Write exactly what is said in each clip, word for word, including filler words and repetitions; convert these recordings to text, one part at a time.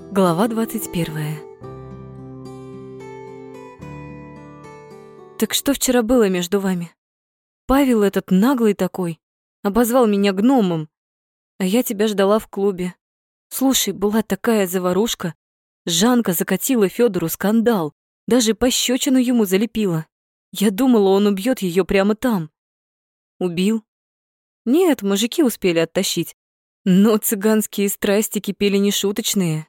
Глава двадцать первая. Так что вчера было между вами? Павел этот наглый такой обозвал меня гномом, а я тебя ждала в клубе. Слушай, была такая заварушка. Жанка закатила Фёдору скандал, даже пощёчину ему залепила. Я думала, он убьёт её прямо там. Убил? Нет, мужики успели оттащить, но цыганские страсти кипели нешуточные.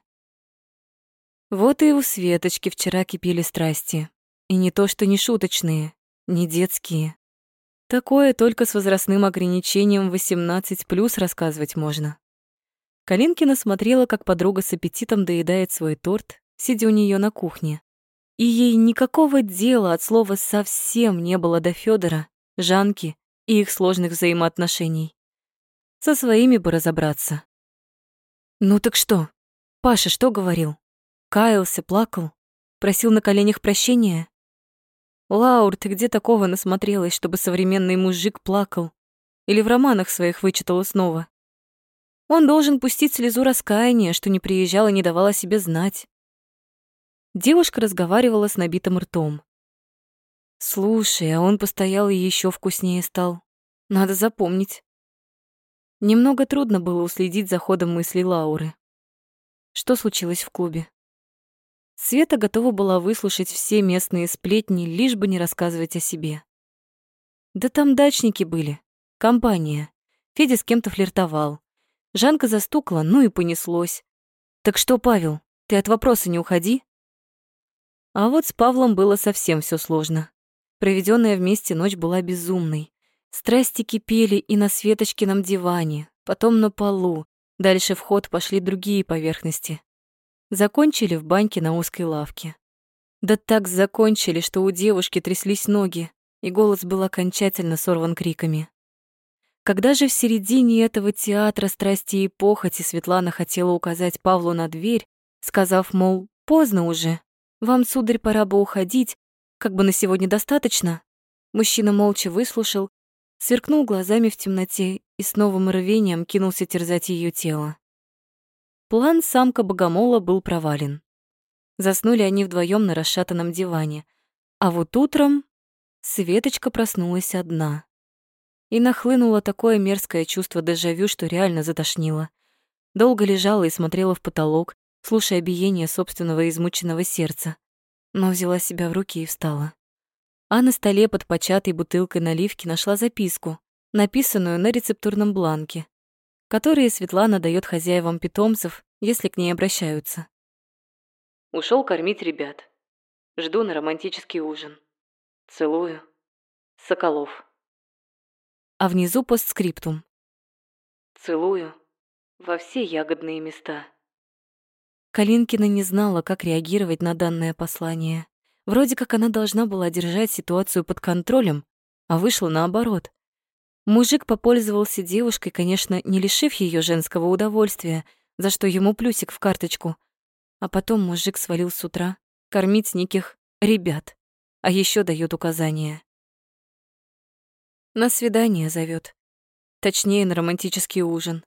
Вот и у Светочки вчера кипели страсти. И не то что не шуточные, не детские. Такое только с возрастным ограничением восемнадцать плюс рассказывать можно. Калинкина смотрела, как подруга с аппетитом доедает свой торт, сидя у неё на кухне. И ей никакого дела от слова совсем не было до Фёдора, Жанки и их сложных взаимоотношений. Со своими бы разобраться. Ну так что? Паша что говорил? Каялся, плакал, просил на коленях прощения. Лаур, ты где такого насмотрелась, чтобы современный мужик плакал? Или в романах своих вычитала снова? Он должен пустить слезу раскаяния, что не приезжал и не давал о себе знать. Девушка разговаривала с набитым ртом. Слушай, а он постоял и еще вкуснее стал. Надо запомнить. Немного трудно было уследить за ходом мыслей Лауры. Что случилось в клубе? Света готова была выслушать все местные сплетни, лишь бы не рассказывать о себе. Да там дачники были, компания. Федя с кем-то флиртовал. Жанка застукала, ну и понеслось. Так что, Павел, ты от вопроса не уходи. А вот с Павлом было совсем все сложно. Проведенная вместе ночь была безумной. Страсти кипели и на Светочкином диване, потом на полу. Дальше в ход пошли другие поверхности. Закончили в баньке на узкой лавке. Да так закончили, что у девушки тряслись ноги, и голос был окончательно сорван криками. Когда же в середине этого театра страсти и похоти Светлана хотела указать Павлу на дверь, сказав, мол, поздно уже, вам, сударь, пора бы уходить, как бы на сегодня достаточно, мужчина молча выслушал, сверкнул глазами в темноте и с новым рвением кинулся терзать ее тело. План самка-богомола был провален. Заснули они вдвоем на расшатанном диване. А вот утром Светочка проснулась одна. И нахлынуло такое мерзкое чувство дежавю, что реально затошнило. Долго лежала и смотрела в потолок, слушая биение собственного измученного сердца. Но взяла себя в руки и встала. А на столе под початой бутылкой наливки нашла записку, написанную на рецептурном бланке, которые Светлана даёт хозяевам питомцев, если к ней обращаются. Ушёл кормить ребят. Жду на романтический ужин. Целую. Соколов. А внизу постскриптум. Целую во все ягодные места. Калинкина не знала, как реагировать на данное послание. Вроде как она должна была держать ситуацию под контролем, а вышло наоборот. Мужик попользовался девушкой, конечно, не лишив её женского удовольствия, за что ему плюсик в карточку. А потом мужик свалил с утра кормить неких ребят, а ещё даёт указания. На свидание зовёт. Точнее, на романтический ужин.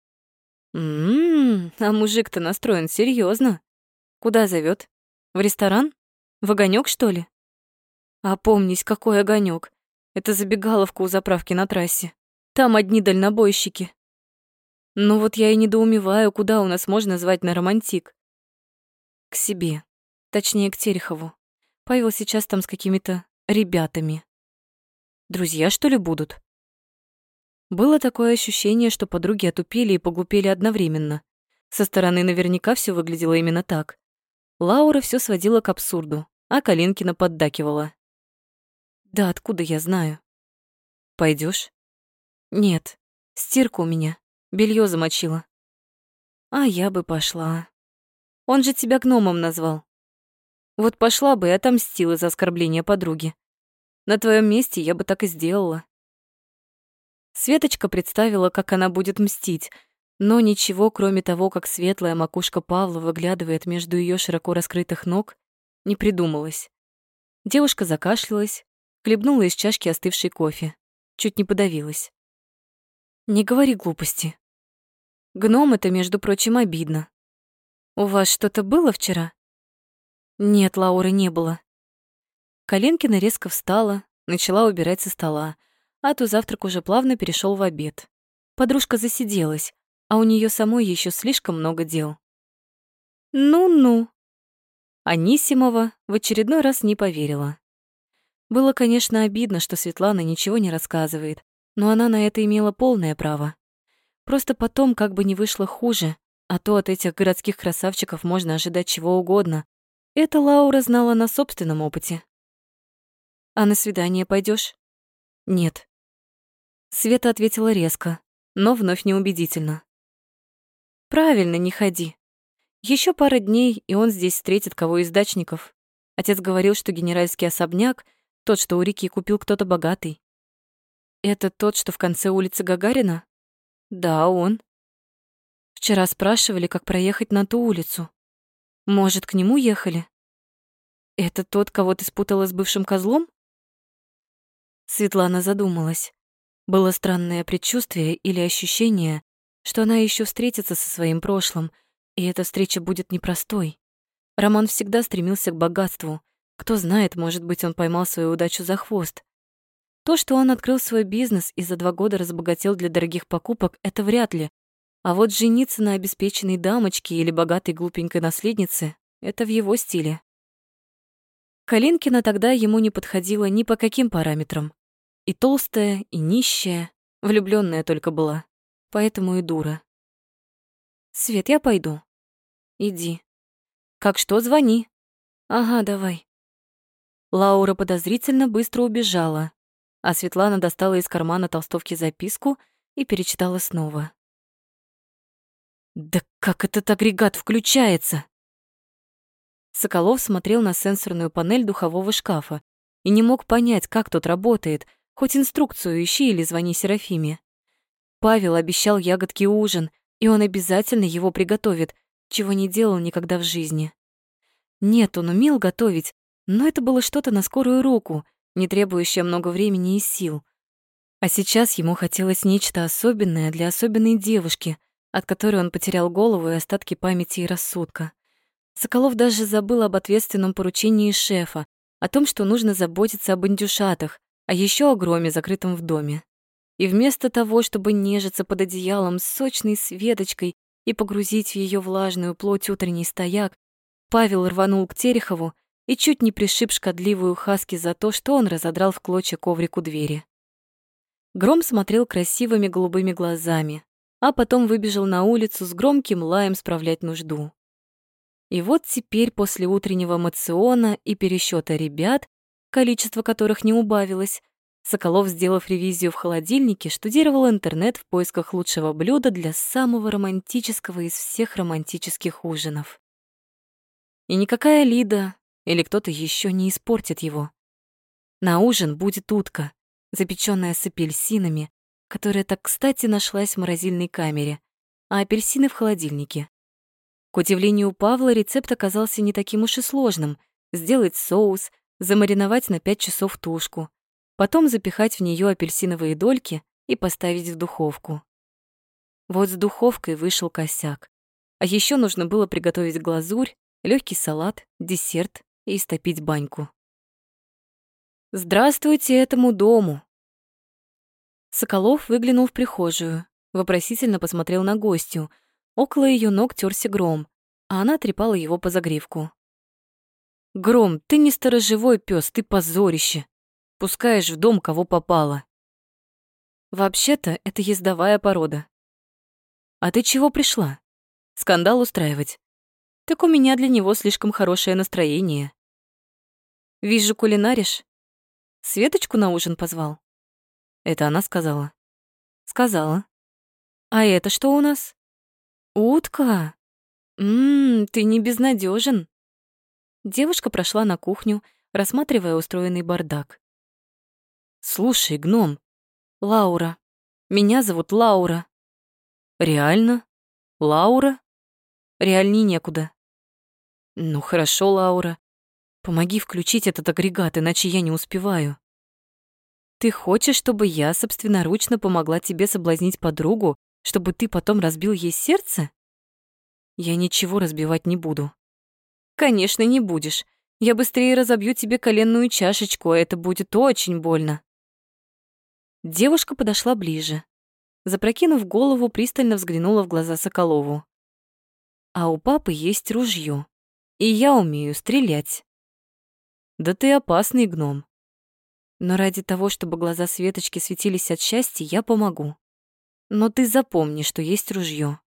М-м, а мужик-то настроен серьёзно. Куда зовёт? В ресторан? В огонёк, что ли? Опомнись, какой огонёк? Это забегаловка у заправки на трассе. Там одни дальнобойщики. Ну вот я и недоумеваю, куда у нас можно звать на романтик. К себе. Точнее, к Терехову. Павел сейчас там с какими-то ребятами. Друзья, что ли, будут? Было такое ощущение, что подруги отупели и поглупели одновременно. Со стороны наверняка всё выглядело именно так. Лаура всё сводила к абсурду, а Калинкина поддакивала. Да откуда я знаю? Пойдёшь? Нет, стирка у меня, бельё замочила. А я бы пошла. Он же тебя гномом назвал. Вот пошла бы и отомстила за оскорбление подруги. На твоём месте я бы так и сделала. Светочка представила, как она будет мстить, но ничего, кроме того, как светлая макушка Павла выглядывает между её широко раскрытых ног, не придумалось. Девушка закашлялась, хлебнула из чашки остывший кофе, чуть не подавилась. Не говори глупости. Гном — это, между прочим, обидно. У вас что-то было вчера? Нет, Лауры не было. Калинкина резко встала, начала убирать со стола, а то завтрак уже плавно перешел в обед. Подружка засиделась, а у нее самой еще слишком много дел. Ну-ну. Анисимова в очередной раз не поверила. Было, конечно, обидно, что Светлана ничего не рассказывает, но она на это имела полное право. Просто потом как бы не вышло хуже, а то от этих городских красавчиков можно ожидать чего угодно. Это Лаура знала на собственном опыте. «А на свидание пойдешь? «Нет». Света ответила резко, но вновь неубедительно. «Правильно, не ходи. Еще пара дней, и он здесь встретит кого из дачников. Отец говорил, что генеральский особняк, тот, что у реки купил кто-то богатый». «Это тот, что в конце улицы Гагарина?» «Да, он». Вчера спрашивали, как проехать на ту улицу. Может, к нему ехали? Это тот, кого ты спутала с бывшим козлом? Светлана задумалась. Было странное предчувствие или ощущение, что она еще встретится со своим прошлым, и эта встреча будет непростой. Роман всегда стремился к богатству. Кто знает, может быть, он поймал свою удачу за хвост. То, что он открыл свой бизнес и за два года разбогател для дорогих покупок, это вряд ли. А вот жениться на обеспеченной дамочке или богатой глупенькой наследнице — это в его стиле. Калинкина тогда ему не подходила ни по каким параметрам. И толстая, и нищая, влюблённая только была, поэтому и дура. «Свет, я пойду». «Иди». «Как что, звони». «Ага, давай». Лаура подозрительно быстро убежала, а Светлана достала из кармана толстовки записку и перечитала снова. «Да как этот агрегат включается?» Соколов смотрел на сенсорную панель духового шкафа и не мог понять, как тот работает, хоть инструкцию ищи или звони Серафиме. Павел обещал ягодки ужин, и он обязательно его приготовит, чего не делал никогда в жизни. Нет, он умел готовить, но это было что-то на скорую руку, не требующее много времени и сил. А сейчас ему хотелось нечто особенное для особенной девушки, от которой он потерял голову и остатки памяти и рассудка. Соколов даже забыл об ответственном поручении шефа, о том, что нужно заботиться об индюшатах, а еще о громе, закрытом в доме. И вместо того, чтобы нежиться под одеялом с сочной Светочкой и погрузить в ее влажную плоть утренний стояк, Павел рванул к Терехову и чуть не пришиб шкодливую Хаски за то, что он разодрал в клочья коврик у двери. Гром смотрел красивыми голубыми глазами, а потом выбежал на улицу с громким лаем справлять нужду. И вот теперь после утреннего моциона и пересчета ребят, количество которых не убавилось, Соколов, сделав ревизию в холодильнике, штудировал интернет в поисках лучшего блюда для самого романтического из всех романтических ужинов. И никакая Лида или кто-то еще не испортит его. На ужин будет утка, запечённая с апельсинами, которая так кстати нашлась в морозильной камере, а апельсины в холодильнике. К удивлению Павла, рецепт оказался не таким уж и сложным. Сделать соус, замариновать на пять часов тушку, потом запихать в нее апельсиновые дольки и поставить в духовку. Вот с духовкой вышел косяк. А еще нужно было приготовить глазурь, легкий салат, десерт и истопить баньку. «Здравствуйте этому дому!» Соколов выглянул в прихожую, вопросительно посмотрел на гостью. Около ее ног терся Гром, а она трепала его по загривку. «Гром, ты не сторожевой пес, ты позорище! Пускаешь в дом, кого попало!» «Вообще-то это ездовая порода». «А ты чего пришла? Скандал устраивать? Так у меня для него слишком хорошее настроение». «Вижу, кулинаришь. Светочку на ужин позвал?» Это она сказала. «Сказала. А это что у нас?» «Утка? Ммм, ты не безнадежен. Девушка прошла на кухню, рассматривая устроенный бардак. «Слушай, гном, Лаура. Меня зовут Лаура». «Реально? Лаура?» «Реальней некуда». «Ну хорошо, Лаура. Помоги включить этот агрегат, иначе я не успеваю». «Ты хочешь, чтобы я собственноручно помогла тебе соблазнить подругу, чтобы ты потом разбил ей сердце?» Я ничего разбивать не буду. Конечно, не будешь. Я быстрее разобью тебе коленную чашечку, а это будет очень больно. Девушка подошла ближе. Запрокинув голову, пристально взглянула в глаза Соколову. А у папы есть ружье, и я умею стрелять. Да ты опасный гном. Но ради того, чтобы глаза Светочки светились от счастья, я помогу. Но ты запомни, что есть ружье.